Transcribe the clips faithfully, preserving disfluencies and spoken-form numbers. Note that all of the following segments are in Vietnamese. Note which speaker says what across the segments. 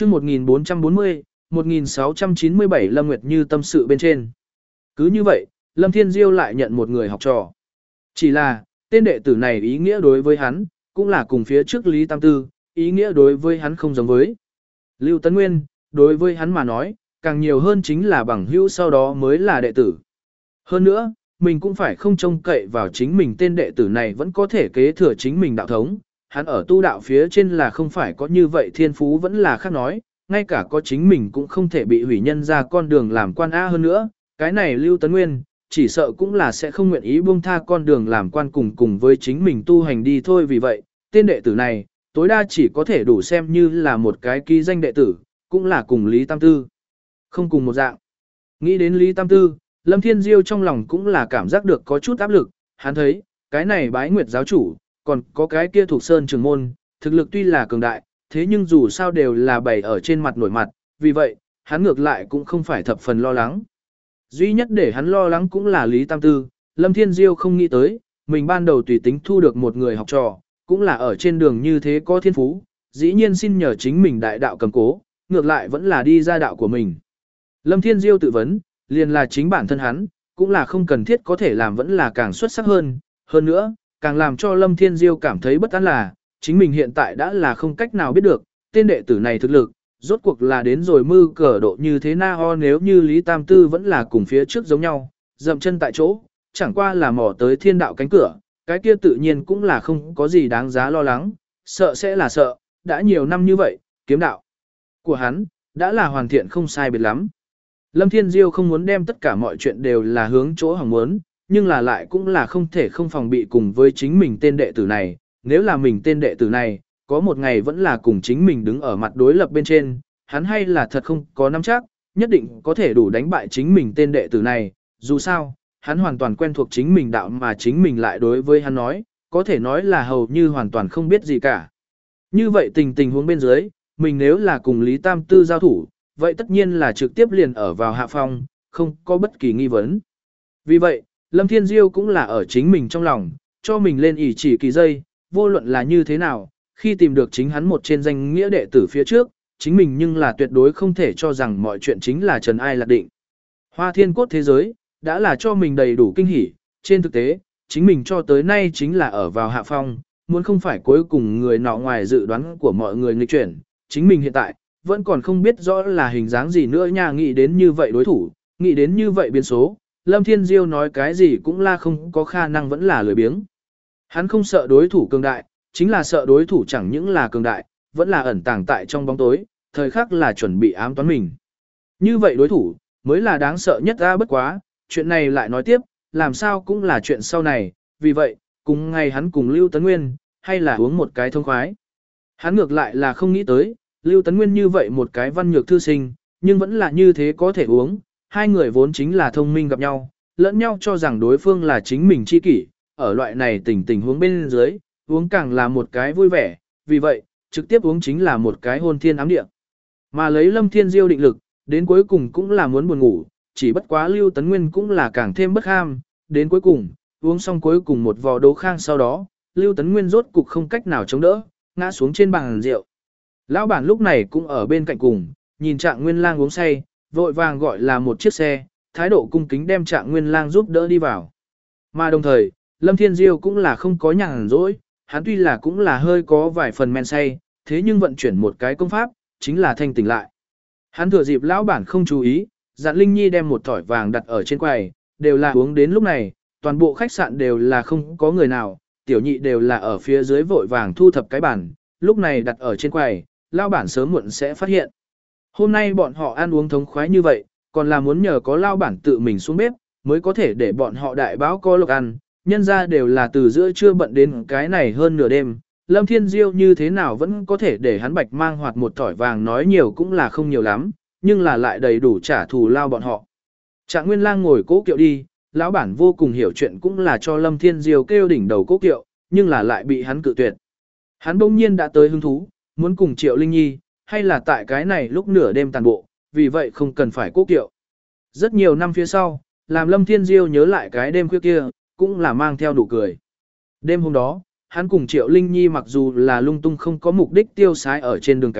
Speaker 1: chương một nghìn bốn trăm bốn mươi, một nghìn sáu trăm chín mươi bảy Lâm Nguyệt Như tâm sự bên trên. Cứ như vậy, Lâm Thiên Diêu lại nhận một người học trò. Chỉ là, tên đệ tử này ý nghĩa đối với hắn, cũng là cùng phía trước Lý Tam Tư, ý nghĩa đối với hắn không giống với. Lưu Tấn Nguyên, đối với hắn mà nói, càng nhiều hơn chính là bằng hữu sau đó mới là đệ tử. Hơn nữa, mình cũng phải không trông cậy vào chính mình tên đệ tử này vẫn có thể kế thừa chính mình đạo thống. Hắn ở tu đạo phía trên là không phải có như vậy thiên phú vẫn là khác nói, ngay cả có chính mình cũng không thể bị hủy nhân ra con đường làm quan A hơn nữa. Cái này Lưu Tấn Nguyên, chỉ sợ cũng là sẽ không nguyện ý buông tha con đường làm quan cùng cùng với chính mình tu hành đi thôi. Vì vậy, tên đệ tử này, tối đa chỉ có thể đủ xem như là một cái ký danh đệ tử, cũng là cùng Lý Tam Tư. Không cùng một dạng. Nghĩ đến Lý Tam Tư, Lâm Thiên Diêu trong lòng cũng là cảm giác được có chút áp lực, hắn thấy, cái này bái nguyệt giáo chủ, còn có cái kia thuộc sơn trường môn, thực lực tuy là cường đại, thế nhưng dù sao đều là bày ở trên mặt nổi mặt, vì vậy, hắn ngược lại cũng không phải thập phần lo lắng. Duy nhất để hắn lo lắng cũng là Lý Tam Tư, Lâm Thiên Diêu không nghĩ tới, mình ban đầu tùy tính thu được một người học trò, cũng là ở trên đường như thế có thiên phú, dĩ nhiên xin nhờ chính mình đại đạo cầm cố, ngược lại vẫn là đi ra đạo của mình. Lâm Thiên Diêu tự vấn, liền là chính bản thân hắn, cũng là không cần thiết có thể làm vẫn là càng xuất sắc hơn, hơn nữa, càng làm cho Lâm Thiên Diêu cảm thấy bất an là, chính mình hiện tại đã là không cách nào biết được, tên đệ tử này thực lực, rốt cuộc là đến rồi mư cờ độ như thế na ho nếu như Lý Tam Tư vẫn là cùng phía trước giống nhau, dậm chân tại chỗ, chẳng qua là mò tới thiên đạo cánh cửa, cái kia tự nhiên cũng là không có gì đáng giá lo lắng, sợ sẽ là sợ, đã nhiều năm như vậy, kiếm đạo của hắn, đã là hoàn thiện không sai biệt lắm. Lâm Thiên Diêu không muốn đem tất cả mọi chuyện đều là hướng chỗ hỏng muốn, nhưng là lại cũng là không thể không phòng bị cùng với chính mình tên đệ tử này, nếu là mình tên đệ tử này, có một ngày vẫn là cùng chính mình đứng ở mặt đối lập bên trên, hắn hay là thật không có nắm chắc, nhất định có thể đủ đánh bại chính mình tên đệ tử này, dù sao, hắn hoàn toàn quen thuộc chính mình đạo mà chính mình lại đối với hắn nói, có thể nói là hầu như hoàn toàn không biết gì cả. Như vậy tình tình huống bên dưới, mình nếu là cùng Lý Tam Tư giao thủ, vậy tất nhiên là trực tiếp liền ở vào hạ phong, không có bất kỳ nghi vấn. Vì vậy, Lâm Thiên Diêu cũng là ở chính mình trong lòng, cho mình lên ỷ chỉ kỳ dây, vô luận là như thế nào, khi tìm được chính hắn một trên danh nghĩa đệ tử phía trước, chính mình nhưng là tuyệt đối không thể cho rằng mọi chuyện chính là trần ai lạc định. Hoa thiên cốt thế giới, đã là cho mình đầy đủ kinh hỉ, trên thực tế, chính mình cho tới nay chính là ở vào hạ phong, muốn không phải cuối cùng người nọ ngoài dự đoán của mọi người nghịch chuyển, chính mình hiện tại, vẫn còn không biết rõ là hình dáng gì nữa nha. Nghĩ đến như vậy đối thủ, nghĩ đến như vậy biến số, Lâm Thiên Diêu nói cái gì cũng là không có khả năng vẫn là lười biếng. Hắn không sợ đối thủ cường đại, chính là sợ đối thủ chẳng những là cường đại, vẫn là ẩn tàng tại trong bóng tối, thời khắc là chuẩn bị ám toán mình. Như vậy đối thủ, mới là đáng sợ nhất ra bất quá, chuyện này lại nói tiếp, làm sao cũng là chuyện sau này, vì vậy, cùng ngày hắn cùng Lưu Tấn Nguyên, hay là uống một cái thông khoái. Hắn ngược lại là không nghĩ tới, Lưu Tấn Nguyên như vậy một cái văn nhược thư sinh, nhưng vẫn là như thế có thể uống, hai người vốn chính là thông minh gặp nhau, lẫn nhau cho rằng đối phương là chính mình chi kỷ, ở loại này tình tình huống bên dưới, uống càng là một cái vui vẻ, vì vậy, trực tiếp uống chính là một cái hôn thiên ám địa. Mà lấy Lâm Thiên Diêu định lực, đến cuối cùng cũng là muốn buồn ngủ, chỉ bất quá Lưu Tấn Nguyên cũng là càng thêm bất ham, đến cuối cùng, uống xong cuối cùng một vò đấu khang sau đó, Lưu Tấn Nguyên rốt cục không cách nào chống đỡ, ngã xuống trên bàn rượu. Lão bản lúc này cũng ở bên cạnh cùng, nhìn Trạng Nguyên Lang uống say, vội vàng gọi là một chiếc xe, thái độ cung kính đem Trạng Nguyên Lang giúp đỡ đi vào. Mà đồng thời, Lâm Thiên Diêu cũng là không có nhàn rỗi, hắn tuy là cũng là hơi có vài phần men say, thế nhưng vận chuyển một cái công pháp, chính là thanh tỉnh lại. Hắn thừa dịp lão bản không chú ý, dặn Linh Nhi đem một thỏi vàng đặt ở trên quầy, đều là uống đến lúc này, toàn bộ khách sạn đều là không có người nào, tiểu nhị đều là ở phía dưới vội vàng thu thập cái bản, lúc này đặt ở trên quầy, lão bản sớm muộn sẽ phát hiện. Hôm nay bọn họ ăn uống thống khoái như vậy, còn là muốn nhờ có lão bản tự mình xuống bếp, mới có thể để bọn họ đại báo có lộc ăn, nhân ra đều là từ giữa trưa bận đến cái này hơn nửa đêm. Lâm Thiên Diêu như thế nào vẫn có thể để hắn bạch mang hoạt một thỏi vàng nói nhiều cũng là không nhiều lắm, nhưng là lại đầy đủ trả thù lao bọn họ. Trạng Nguyên Lang ngồi cố kiệu đi, lão bản vô cùng hiểu chuyện cũng là cho Lâm Thiên Diêu kêu đỉnh đầu cố kiệu, nhưng là lại bị hắn cự tuyệt. Hắn bỗng nhiên đã tới hứng thú, muốn cùng Triệu Linh Nhi, hay là tại cái này lúc nửa đêm tàn bộ, vì vậy không cần phải cố kiệu. Rất nhiều năm phía sau, làm Lâm Thiên Diêu nhớ lại cái đêm khuya kia, cũng là mang theo đủ cười. Đêm hôm đó, hắn cùng Triệu Linh Nhi mặc dù là lung tung không có mục đích tiêu sái ở trên đường cái,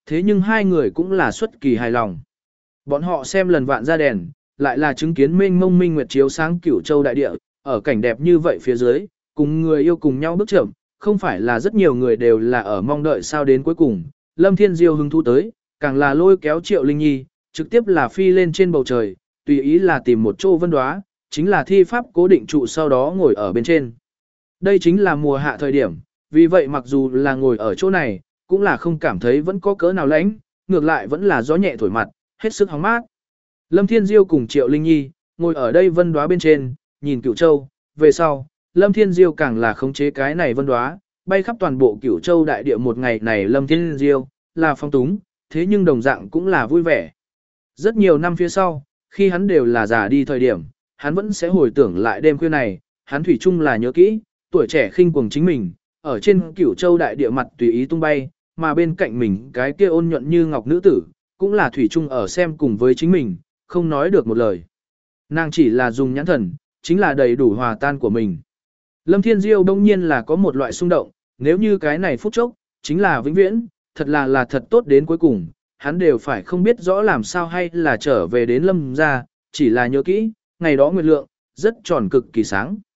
Speaker 1: Thế nhưng hai người cũng là xuất kỳ hài lòng. Bọn họ xem lần vạn ra đèn, lại là chứng kiến mênh mông minh nguyệt chiếu sáng Cửu Châu đại địa, ở cảnh đẹp như vậy phía dưới, cùng người yêu cùng nhau bước chậm, không phải là rất nhiều người đều là ở mong đợi sao đến cuối cùng. Lâm Thiên Diêu hứng thú tới, càng là lôi kéo Triệu Linh Nhi, trực tiếp là phi lên trên bầu trời, tùy ý là tìm một chỗ vân đóa, chính là thi pháp cố định trụ sau đó ngồi ở bên trên. Đây chính là mùa hạ thời điểm, vì vậy mặc dù là ngồi ở chỗ này, cũng là không cảm thấy vẫn có cỡ nào lạnh, ngược lại vẫn là gió nhẹ thổi mặt, hết sức hóng mát. Lâm Thiên Diêu cùng Triệu Linh Nhi, ngồi ở đây vân đóa bên trên, nhìn Cửu Châu, về sau, Lâm Thiên Diêu càng là khống chế cái này vân đóa, bay khắp toàn bộ Cửu Châu đại địa một ngày này Lâm Thiên Diêu, là phong túng, thế nhưng đồng dạng cũng là vui vẻ. Rất nhiều năm phía sau, khi hắn đều là già đi thời điểm, hắn vẫn sẽ hồi tưởng lại đêm khuya này, hắn thủy chung là nhớ kỹ, tuổi trẻ khinh cuồng chính mình, ở trên Cửu Châu đại địa mặt tùy ý tung bay, mà bên cạnh mình cái kia ôn nhuận như ngọc nữ tử, cũng là thủy chung ở xem cùng với chính mình, không nói được một lời. Nàng chỉ là dùng nhãn thần, chính là đầy đủ hòa tan của mình. Lâm Thiên Diêu đông nhiên là có một loại xung động, nếu như cái này phút chốc, chính là vĩnh viễn, thật là là thật tốt đến cuối cùng, hắn đều phải không biết rõ làm sao hay là trở về đến Lâm gia, chỉ là nhớ kỹ, ngày đó nguyệt lượng, rất tròn cực kỳ sáng.